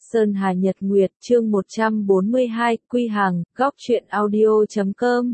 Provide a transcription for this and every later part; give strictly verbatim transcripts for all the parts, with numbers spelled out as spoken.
Sơn Hà Nhật Nguyệt, chương một trăm bốn mươi hai, Quy Hàng, góc truyện audio chấm com.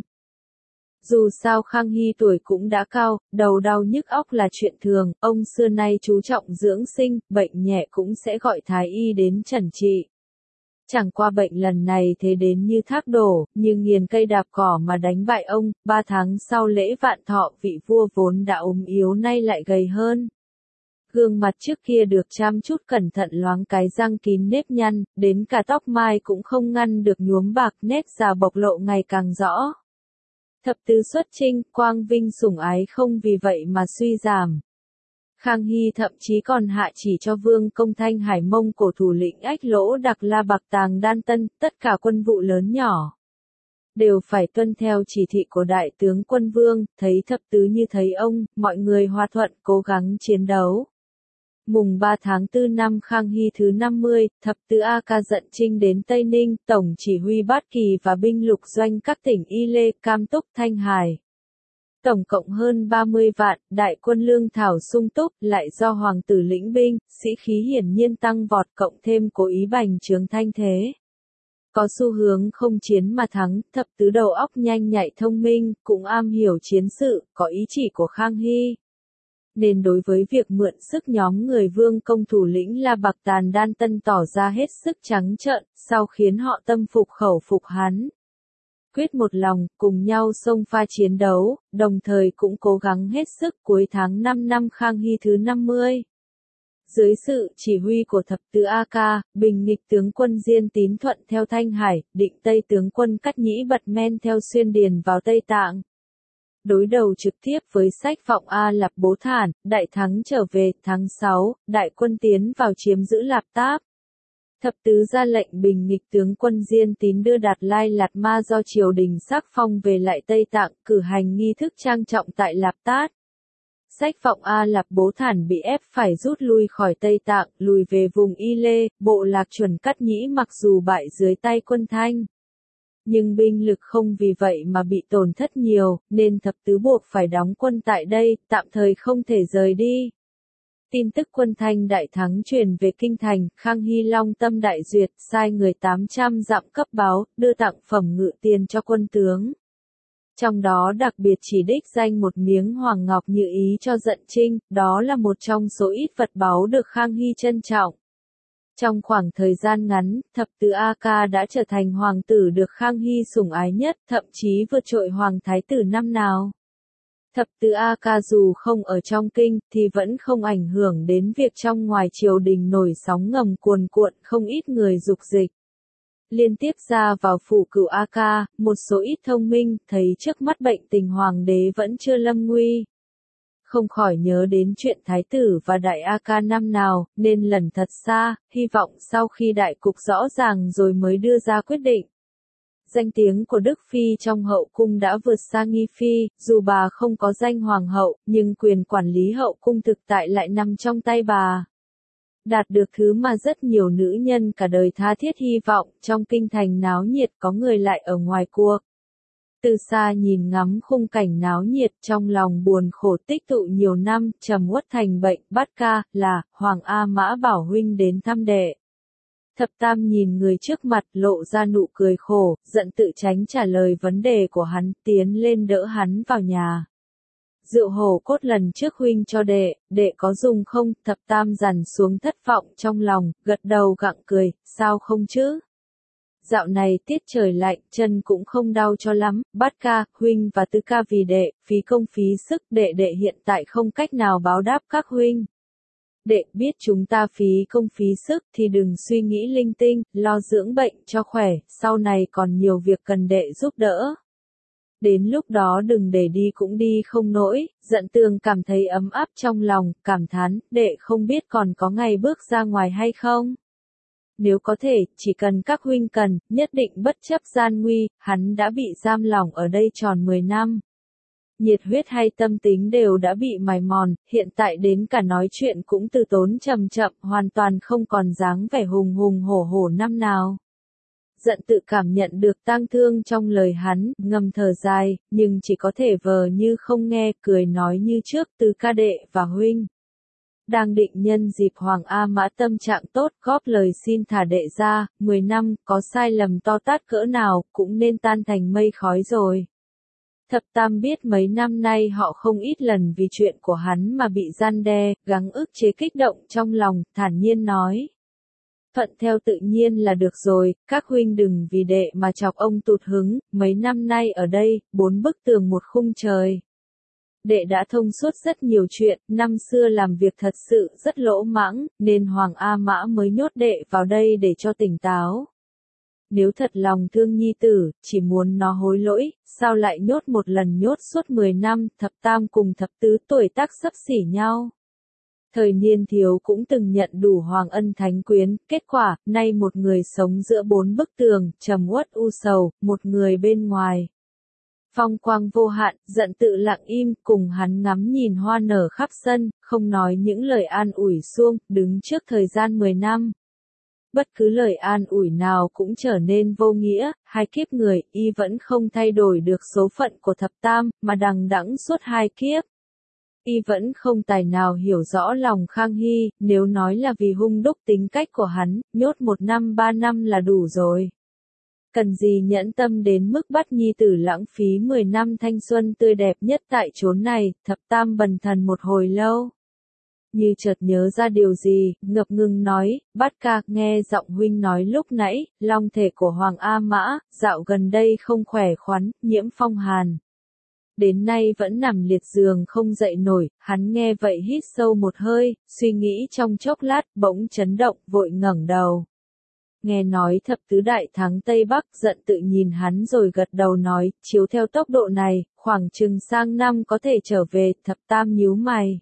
Dù sao Khang Hy tuổi cũng đã cao, đầu đau nhức óc là chuyện thường, ông xưa nay chú trọng dưỡng sinh, bệnh nhẹ cũng sẽ gọi thái y đến chẩn trị. Chẳng qua bệnh lần này thế đến như thác đổ, như nghiền cây đạp cỏ mà đánh bại ông, ba tháng sau lễ vạn thọ vị vua vốn đã ốm yếu nay lại gầy hơn. Gương mặt trước kia được chăm chút cẩn thận loáng cái răng kín nếp nhăn, đến cả tóc mai cũng không ngăn được nhuốm bạc, nét già bộc lộ ngày càng rõ. Thập tứ xuất chinh, quang vinh sủng ái không vì vậy mà suy giảm. Khang Hy thậm chí còn hạ chỉ cho Vương Công Thanh Hải Mông cổ thủ lĩnh Ách Lỗ Đặc La Bạc Tàng Đan Tân, tất cả quân vụ lớn nhỏ đều phải tuân theo chỉ thị của Đại tướng Quân Vương, thấy thập tứ như thấy ông, mọi người hòa thuận cố gắng chiến đấu. Mùng ba tháng tư năm Khang Hy thứ năm mươi, thập tứ A Ca dẫn chinh đến Tây Ninh, tổng chỉ huy Bát Kỳ và binh lục doanh các tỉnh Y Lê, Cam Túc, Thanh Hải. Tổng cộng hơn ba mươi vạn, đại quân lương thảo sung túc, lại do hoàng tử lĩnh binh, sĩ khí hiển nhiên tăng vọt, cộng thêm cố ý bành trướng thanh thế. Có xu hướng không chiến mà thắng, thập tứ đầu óc nhanh nhạy thông minh, cũng am hiểu chiến sự, có ý chỉ của Khang Hy. Nên đối với việc mượn sức nhóm người Vương công thủ lĩnh La Bạc Tàn Đan Tân tỏ ra hết sức trắng trợn, sau khiến họ tâm phục khẩu phục hắn. Quyết một lòng, cùng nhau xông pha chiến đấu, đồng thời cũng cố gắng hết sức. Cuối tháng năm năm Khang Hy thứ năm mươi. Dưới sự chỉ huy của thập tứ A Ca, bình nghịch tướng quân Diên Tín thuận theo Thanh Hải, định Tây tướng quân Cắt Nhĩ bật men theo Xuyên Điền vào Tây Tạng. Đối đầu trực tiếp với Sách Phọng A Lạp Bố Thản, đại thắng trở về. Tháng sáu, đại quân tiến vào chiếm giữ Lạp Táp. Thập tứ ra lệnh bình nghịch tướng quân Diên Tín đưa Đạt Lai Lạt Ma do triều đình sắc phong về lại Tây Tạng, cử hành nghi thức trang trọng tại Lạp Tát. Sách Phọng A Lạp Bố Thản bị ép phải rút lui khỏi Tây Tạng, lùi về vùng Y Lê, bộ lạc Chuẩn Cắt Nhĩ mặc dù bại dưới tay quân Thanh. Nhưng binh lực không vì vậy mà bị tổn thất nhiều, nên thập tứ buộc phải đóng quân tại đây, tạm thời không thể rời đi. Tin tức quân Thanh đại thắng truyền về kinh thành, Khang Hy long tâm đại duyệt, sai người tám trăm dặm cấp báo, đưa tặng phẩm ngự tiền cho quân tướng. Trong đó đặc biệt chỉ đích danh một miếng hoàng ngọc như ý cho Dận Trinh, đó là một trong số ít vật báu được Khang Hy trân trọng. Trong khoảng thời gian ngắn, thập tứ A Ca đã trở thành hoàng tử được Khang Hy sủng ái nhất, thậm chí vượt trội hoàng thái tử năm nào. Thập tứ A Ca dù không ở trong kinh, thì vẫn không ảnh hưởng đến việc trong ngoài triều đình nổi sóng ngầm cuồn cuộn, không ít người dục dịch. Liên tiếp ra vào phủ Cửu A Ca, một số ít thông minh, thấy trước mắt bệnh tình hoàng đế vẫn chưa lâm nguy. Không khỏi nhớ đến chuyện thái tử và đại A Ca năm nào, nên lần thật xa, hy vọng sau khi đại cục rõ ràng rồi mới đưa ra quyết định. Danh tiếng của Đức Phi trong hậu cung đã vượt xa Nghi Phi, dù bà không có danh hoàng hậu, nhưng quyền quản lý hậu cung thực tại lại nằm trong tay bà. Đạt được thứ mà rất nhiều nữ nhân cả đời tha thiết hy vọng, trong kinh thành náo nhiệt có người lại ở ngoài cuộc. Từ xa nhìn ngắm khung cảnh náo nhiệt, trong lòng buồn khổ tích tụ nhiều năm, trầm uất thành bệnh. Bát Ca, là, Hoàng A Mã bảo huynh đến thăm đệ. Thập Tam nhìn người trước mặt, lộ ra nụ cười khổ, giận tự tránh trả lời vấn đề của hắn, tiến lên đỡ hắn vào nhà. Rượu hổ cốt lần trước huynh cho đệ, đệ có dùng không? Thập Tam dằn xuống thất vọng trong lòng, gật đầu gặng cười, sao không chứ? Dạo này tiết trời lạnh, chân cũng không đau cho lắm. Bát Ca, huynh và Tứ Ca vì đệ, phí công phí sức, đệ đệ hiện tại không cách nào báo đáp các huynh. Đệ biết chúng ta phí công phí sức thì đừng suy nghĩ linh tinh, lo dưỡng bệnh cho khỏe, sau này còn nhiều việc cần đệ giúp đỡ. Đến lúc đó đừng để đi cũng đi không nổi. Dận Tường cảm thấy ấm áp trong lòng, cảm thán, đệ không biết còn có ngày bước ra ngoài hay không. Nếu có thể, chỉ cần các huynh cần, nhất định bất chấp gian nguy, hắn đã bị giam lỏng ở đây tròn mười năm. Nhiệt huyết hay tâm tính đều đã bị mài mòn, hiện tại đến cả nói chuyện cũng từ tốn chậm chậm, hoàn toàn không còn dáng vẻ hùng hùng hổ hổ năm nào. Dận tự cảm nhận được tang thương trong lời hắn, ngầm thở dài, nhưng chỉ có thể vờ như không nghe, cười nói như trước, Tứ Ca đệ và huynh. Đang định nhân dịp Hoàng A Mã tâm trạng tốt góp lời xin thả đệ ra, mười năm, có sai lầm to tát cỡ nào, cũng nên tan thành mây khói rồi. Thập Tam biết mấy năm nay họ không ít lần vì chuyện của hắn mà bị gian đe, gắng ức chế kích động trong lòng, thản nhiên nói. Thuận theo tự nhiên là được rồi, các huynh đừng vì đệ mà chọc ông tụt hứng, mấy năm nay ở đây, bốn bức tường một khung trời. Đệ đã thông suốt rất nhiều chuyện, năm xưa làm việc thật sự rất lỗ mãng, nên Hoàng A Mã mới nhốt đệ vào đây để cho tỉnh táo. Nếu thật lòng thương nhi tử, chỉ muốn nó hối lỗi, sao lại nhốt một lần nhốt suốt mười năm, thập tam cùng thập tứ tuổi tác xấp xỉ nhau. Thời niên thiếu cũng từng nhận đủ hoàng ân thánh quyến, kết quả, nay một người sống giữa bốn bức tường, trầm uất u sầu, một người bên ngoài. Phong quang vô hạn, giận tự lặng im, cùng hắn ngắm nhìn hoa nở khắp sân, không nói những lời an ủi suông, đứng trước thời gian mười năm. Bất cứ lời an ủi nào cũng trở nên vô nghĩa, hai kiếp người, y vẫn không thay đổi được số phận của thập tam, mà đằng đẵng suốt hai kiếp. Y vẫn không tài nào hiểu rõ lòng Khang Hy, nếu nói là vì hung đúc tính cách của hắn, nhốt một năm ba năm là đủ rồi. Cần gì nhẫn tâm đến mức bắt nhi tử lãng phí mười năm thanh xuân tươi đẹp nhất tại chốn này, thập tam bần thần một hồi lâu. Như chợt nhớ ra điều gì, ngập ngừng nói, Bát ca, nghe giọng huynh nói lúc nãy, long thể của Hoàng A Mã, dạo gần đây không khỏe khoắn, nhiễm phong hàn. Đến nay vẫn nằm liệt giường không dậy nổi, hắn nghe vậy hít sâu một hơi, suy nghĩ trong chốc lát, bỗng chấn động, vội ngẩng đầu. Nghe nói thập tứ đại thắng Tây Bắc, giận tự nhìn hắn rồi gật đầu nói, chiếu theo tốc độ này, khoảng chừng sang năm có thể trở về, thập tam nhíu mày.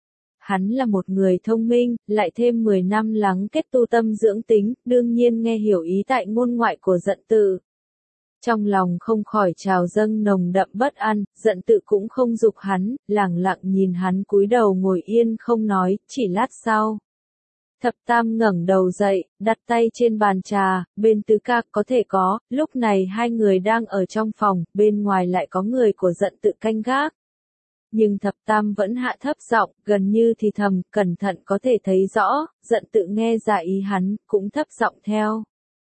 Hắn là một người thông minh, lại thêm mười năm lắng kết tu tâm dưỡng tính, đương nhiên nghe hiểu ý tại ngôn ngoại của giận tự. Trong lòng không khỏi trào dâng nồng đậm bất an, giận tự cũng không giục hắn, lẳng lặng nhìn hắn cúi đầu ngồi yên không nói, chỉ lát sau. Thập tam ngẩng đầu dậy, đặt tay trên bàn trà, bên tứ ca có thể có, lúc này hai người đang ở trong phòng, bên ngoài lại có người của giận tự canh gác. Nhưng thập tam vẫn hạ thấp giọng, gần như thì thầm, cẩn thận có thể thấy rõ, giận tự nghe ra ý hắn, cũng thấp giọng theo.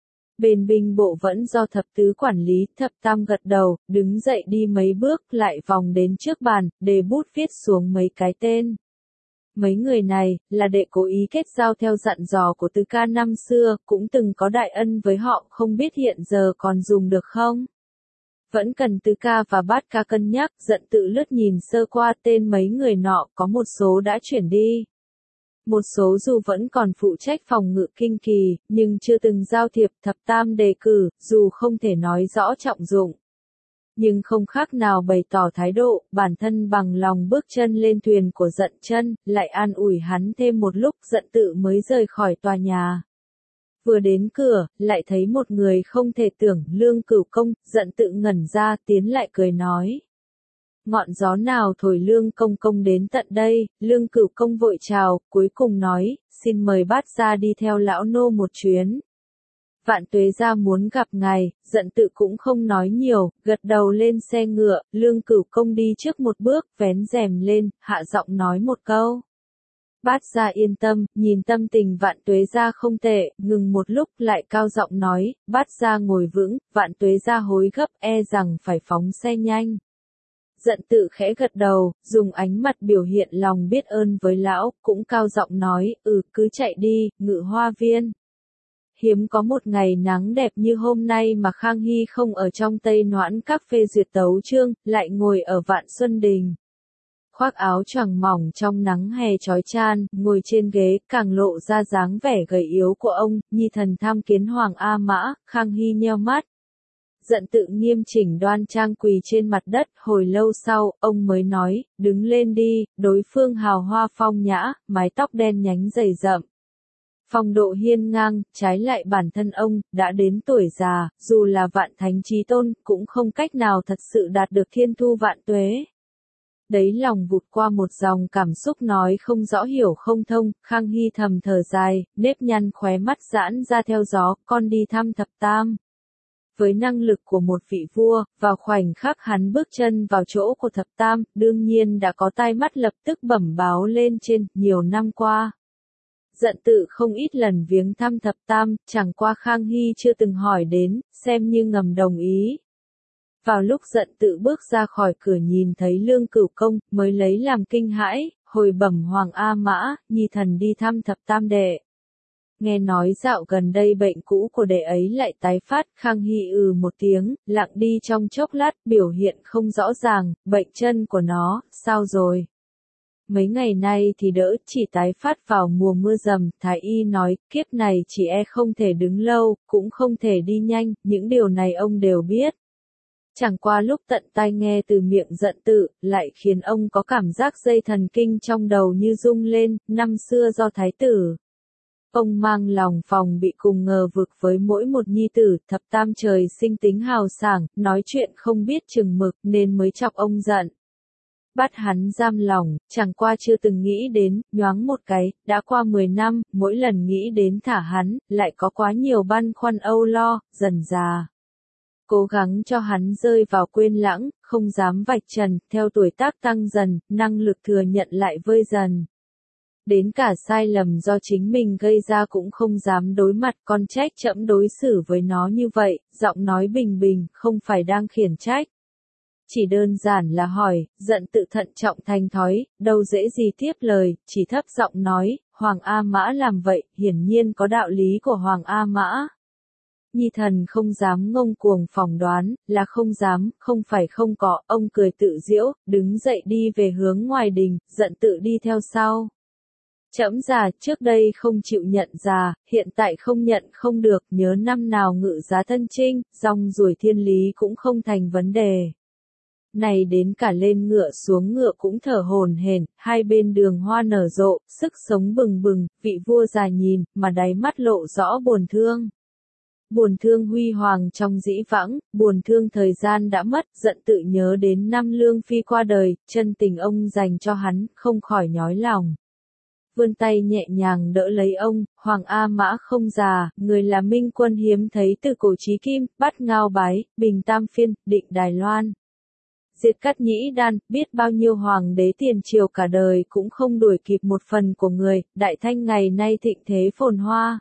Bên binh bộ vẫn do thập tứ quản lý, thập tam gật đầu, đứng dậy đi mấy bước, lại vòng đến trước bàn, đề bút viết xuống mấy cái tên. Mấy người này, là đệ cố ý kết giao theo dặn dò của tứ ca năm xưa, cũng từng có đại ân với họ, không biết hiện giờ còn dùng được không? Vẫn cần tứ ca và bát ca cân nhắc, giận tự lướt nhìn sơ qua tên mấy người nọ, có một số đã chuyển đi. Một số dù vẫn còn phụ trách phòng ngự kinh kỳ, nhưng chưa từng giao thiệp, thập tam đề cử, dù không thể nói rõ trọng dụng. Nhưng không khác nào bày tỏ thái độ, bản thân bằng lòng bước chân lên thuyền của giận chân, lại an ủi hắn thêm một lúc, giận tự mới rời khỏi tòa nhà. Vừa đến cửa, lại thấy một người không thể tưởng, Lương Cửu Công, giận tự ngẩn ra, tiến lại cười nói. Ngọn gió nào thổi Lương Công Công đến tận đây, Lương Cửu Công vội chào, cuối cùng nói, xin mời bát gia đi theo lão nô một chuyến. Vạn Tuế gia muốn gặp ngài, giận tự cũng không nói nhiều, gật đầu lên xe ngựa, Lương Cửu Công đi trước một bước, vén rèm lên, hạ giọng nói một câu. Bát gia yên tâm, nhìn tâm tình Vạn Tuế gia không tệ, ngừng một lúc lại cao giọng nói, bát gia ngồi vững, Vạn Tuế gia hối gấp e rằng phải phóng xe nhanh. Giận tự khẽ gật đầu, dùng ánh mặt biểu hiện lòng biết ơn với lão, cũng cao giọng nói, ừ cứ chạy đi, Ngự Hoa Viên. Hiếm có một ngày nắng đẹp như hôm nay mà Khang Hy không ở trong Tây Noãn Các phê duyệt tấu chương, lại ngồi ở Vạn Xuân Đình. Khoác áo choàng mỏng trong nắng hè chói chan, ngồi trên ghế, càng lộ ra dáng vẻ gầy yếu của ông, nhi thần tham kiến Hoàng A Mã, Khang Hy nheo mắt. Giận tự nghiêm chỉnh đoan trang quỳ trên mặt đất, hồi lâu sau, ông mới nói, đứng lên đi, đối phương hào hoa phong nhã, mái tóc đen nhánh dày rậm. Phong độ hiên ngang, trái lại bản thân ông, đã đến tuổi già, dù là vạn thánh chí tôn, cũng không cách nào thật sự đạt được thiên thu vạn tuế. Đấy lòng vụt qua một dòng cảm xúc nói không rõ hiểu không thông, Khang Hy thầm thở dài, nếp nhăn khóe mắt giãn ra theo gió, con đi thăm thập tam. Với năng lực của một vị vua, vào khoảnh khắc hắn bước chân vào chỗ của thập tam, đương nhiên đã có tai mắt lập tức bẩm báo lên trên, nhiều năm qua. Dận tự không ít lần viếng thăm thập tam, chẳng qua Khang Hy chưa từng hỏi đến, xem như ngầm đồng ý. Vào lúc Dận tự bước ra khỏi cửa nhìn thấy Lương Cửu Công, mới lấy làm kinh hãi, hồi bẩm Hoàng A Mã, nhi thần đi thăm thập tam đệ. Nghe nói dạo gần đây bệnh cũ của đệ ấy lại tái phát, Khang Hy ừ một tiếng, lặng đi trong chốc lát, biểu hiện không rõ ràng, bệnh chân của nó, sao rồi? Mấy ngày nay thì đỡ, chỉ tái phát vào mùa mưa dầm, Thái Y nói, kiếp này chỉ e không thể đứng lâu, cũng không thể đi nhanh, những điều này ông đều biết. Chẳng qua lúc tận tai nghe từ miệng Dận tự, lại khiến ông có cảm giác dây thần kinh trong đầu như rung lên, năm xưa do thái tử. Ông mang lòng phòng bị cùng ngờ vực với mỗi một nhi tử, thập tam trời sinh tính hào sảng, nói chuyện không biết chừng mực nên mới chọc ông giận. Bắt hắn giam lòng, chẳng qua chưa từng nghĩ đến, nhoáng một cái, đã qua mười năm, mỗi lần nghĩ đến thả hắn, lại có quá nhiều băn khoăn âu lo, dần già. Cố gắng cho hắn rơi vào quên lãng, không dám vạch trần, theo tuổi tác tăng dần, năng lực thừa nhận lại vơi dần. Đến cả sai lầm do chính mình gây ra cũng không dám đối mặt, con trách trẫm đối xử với nó như vậy, giọng nói bình bình, không phải đang khiển trách. Chỉ đơn giản là hỏi, Dận tự thận trọng thành thói, đâu dễ gì tiếp lời, chỉ thấp giọng nói, Hoàng A Mã làm vậy, hiển nhiên có đạo lý của Hoàng A Mã. Nhi thần không dám ngông cuồng phỏng đoán, là không dám, không phải không có, ông cười tự giễu, đứng dậy đi về hướng ngoài đình, Dận tự đi theo sau. Trẫm già, trước đây không chịu nhận già, hiện tại không nhận không được, nhớ năm nào ngự giá thân chinh, rong ruổi thiên lý cũng không thành vấn đề. Này đến cả lên ngựa xuống ngựa cũng thở hổn hển, hai bên đường hoa nở rộ, sức sống bừng bừng, vị vua già nhìn, mà đáy mắt lộ rõ buồn thương. Buồn thương huy hoàng trong dĩ vãng, buồn thương thời gian đã mất, Dận tự nhớ đến năm Lương Phi qua đời, chân tình ông dành cho hắn, không khỏi nhói lòng. Vươn tay nhẹ nhàng đỡ lấy ông, Hoàng A Mã không già, người là minh quân hiếm thấy từ cổ chí kim, bắt ngao bái, bình tam phiên, định Đài Loan. Diệt cắt nhĩ đan, biết bao nhiêu hoàng đế tiền triều cả đời cũng không đuổi kịp một phần của người, đại thanh ngày nay thịnh thế phồn hoa.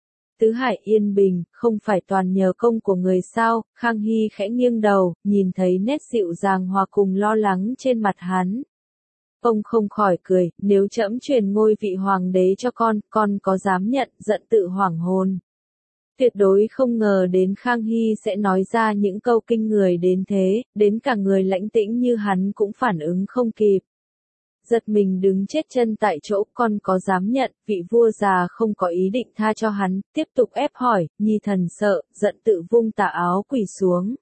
Tứ hải yên bình, không phải toàn nhờ công của người sao, Khang Hy khẽ nghiêng đầu, nhìn thấy nét dịu dàng hòa cùng lo lắng trên mặt hắn. Ông không khỏi cười, nếu trẫm truyền ngôi vị hoàng đế cho con, con có dám nhận, Dận tự hoảng hồn. Tuyệt đối không ngờ đến Khang Hy sẽ nói ra những câu kinh người đến thế, đến cả người lãnh tĩnh như hắn cũng phản ứng không kịp. Giật mình đứng chết chân tại chỗ, con có dám nhận, vị vua già không có ý định tha cho hắn, tiếp tục ép hỏi, nhi thần sợ, Dận tự vung tà áo quỳ xuống.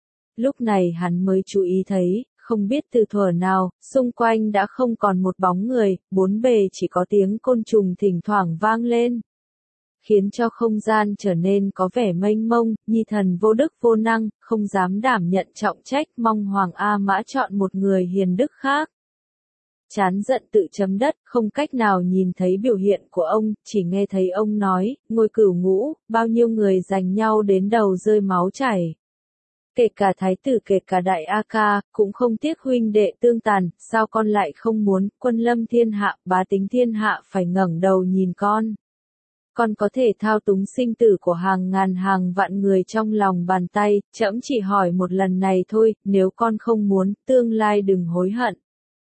Lúc này hắn mới chú ý thấy, không biết từ thuở nào, xung quanh đã không còn một bóng người, bốn bề chỉ có tiếng côn trùng thỉnh thoảng vang lên. Khiến cho không gian trở nên có vẻ mênh mông, nhi thần vô đức vô năng, không dám đảm nhận trọng trách, mong Hoàng A Mã chọn một người hiền đức khác. Chán giận tự chấm đất, không cách nào nhìn thấy biểu hiện của ông, chỉ nghe thấy ông nói, ngôi cửu ngũ, bao nhiêu người giành nhau đến đầu rơi máu chảy. Kể cả thái tử kể cả đại A Ca, cũng không tiếc huynh đệ tương tàn, sao con lại không muốn, quân lâm thiên hạ, bá tính thiên hạ phải ngẩng đầu nhìn con. Con có thể thao túng sinh tử của hàng ngàn hàng vạn người trong lòng bàn tay, trẫm chỉ hỏi một lần này thôi, nếu con không muốn, tương lai đừng hối hận.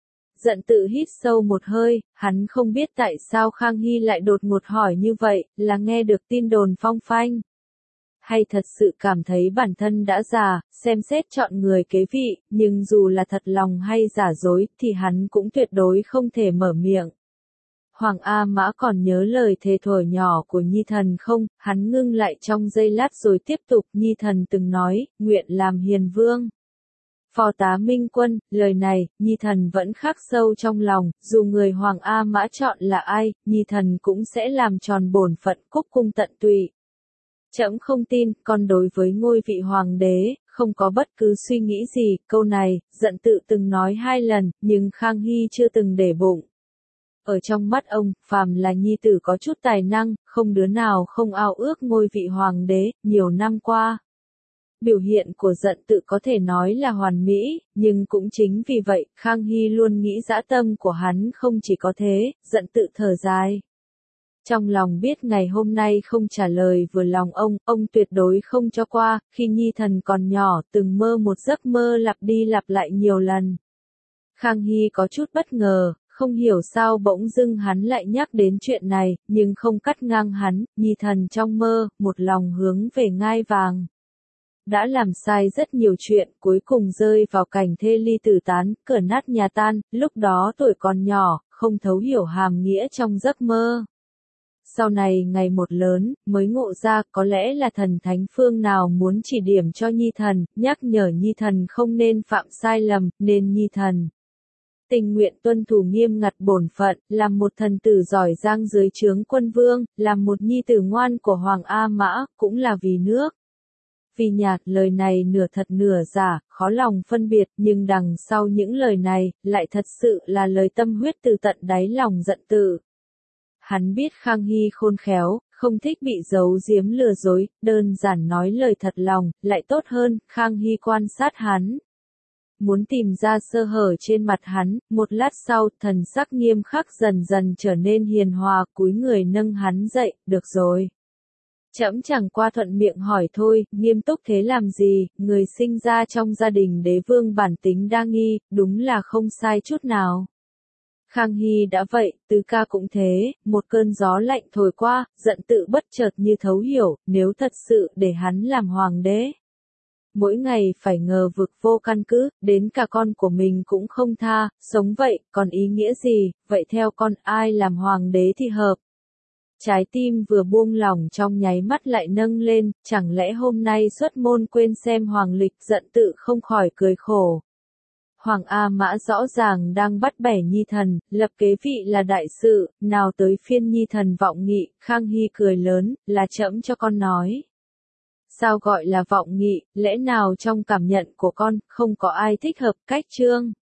Dận tự hít sâu một hơi, hắn không biết tại sao Khang Hy lại đột ngột hỏi như vậy, là nghe được tin đồn phong phanh. Hay thật sự cảm thấy bản thân đã già, xem xét chọn người kế vị, nhưng dù là thật lòng hay giả dối, thì hắn cũng tuyệt đối không thể mở miệng. Hoàng A Mã còn nhớ lời thề thuở nhỏ của Nhi thần không, hắn ngưng lại trong giây lát rồi tiếp tục, Nhi thần từng nói, nguyện làm hiền vương. Phò tá minh quân, lời này, Nhi thần vẫn khắc sâu trong lòng, dù người Hoàng A Mã chọn là ai, Nhi thần cũng sẽ làm tròn bổn phận cúc cung tận tụy. Trẫm không tin, con đối với ngôi vị hoàng đế, không có bất cứ suy nghĩ gì, câu này, Dận tự từng nói hai lần, nhưng Khang Hy chưa từng để bụng. Ở trong mắt ông, phàm là nhi tử có chút tài năng, không đứa nào không ao ước ngôi vị hoàng đế, nhiều năm qua. biểu hiện của giận tự có thể nói là hoàn mỹ, nhưng cũng chính vì vậy, Khang Hy luôn nghĩ dã tâm của hắn không chỉ có thế, giận tự thở dài. Trong lòng biết ngày hôm nay không trả lời vừa lòng ông, ông tuyệt đối không cho qua, khi Nhi Thần còn nhỏ, từng mơ một giấc mơ lặp đi lặp lại nhiều lần. Khang Hy có chút bất ngờ, không hiểu sao bỗng dưng hắn lại nhắc đến chuyện này, nhưng không cắt ngang hắn, Nhi Thần trong mơ, một lòng hướng về ngai vàng. Đã làm sai rất nhiều chuyện, cuối cùng rơi vào cảnh thê ly tử tán, cửa nát nhà tan, lúc đó tuổi còn nhỏ, không thấu hiểu hàm nghĩa trong giấc mơ. Sau này ngày một lớn, mới ngộ ra có lẽ là thần thánh phương nào muốn chỉ điểm cho Nhi Thần, nhắc nhở Nhi Thần không nên phạm sai lầm, nên Nhi Thần tình nguyện tuân thủ nghiêm ngặt bổn phận, làm một thần tử giỏi giang dưới trướng quân vương, làm một nhi tử ngoan của Hoàng A Mã, cũng là vì nước. Vì nhạt lời này nửa thật nửa giả, khó lòng phân biệt, nhưng đằng sau những lời này, lại thật sự là lời tâm huyết từ tận đáy lòng giận tự. Hắn biết Khang Hy khôn khéo, không thích bị giấu giếm lừa dối, đơn giản nói lời thật lòng, lại tốt hơn, Khang Hy quan sát hắn. Muốn tìm ra sơ hở trên mặt hắn, một lát sau, thần sắc nghiêm khắc dần dần trở nên hiền hòa, cúi người nâng hắn dậy, được rồi. Trẫm chẳng qua thuận miệng hỏi thôi, nghiêm túc thế làm gì, người sinh ra trong gia đình đế vương bản tính đa nghi, đúng là không sai chút nào. Khang Hy đã vậy, Tứ Ca cũng thế, một cơn gió lạnh thổi qua, giận tự bất chợt như thấu hiểu, nếu thật sự để hắn làm hoàng đế. Mỗi ngày phải ngờ vực vô căn cứ, đến cả con của mình cũng không tha, sống vậy, còn ý nghĩa gì, vậy theo con ai làm hoàng đế thì hợp. Trái tim vừa buông lỏng trong nháy mắt lại nâng lên, chẳng lẽ hôm nay xuất môn quên xem hoàng lịch, giận tự không khỏi cười khổ. Hoàng A Mã rõ ràng đang bắt bẻ Nhi Thần, lập kế vị là đại sự, nào tới phiên Nhi Thần vọng nghị, Khang Hy cười lớn, là trẫm cho con nói. Sao gọi là vọng nghị, lẽ nào trong cảm nhận của con, không có ai thích hợp cách chương.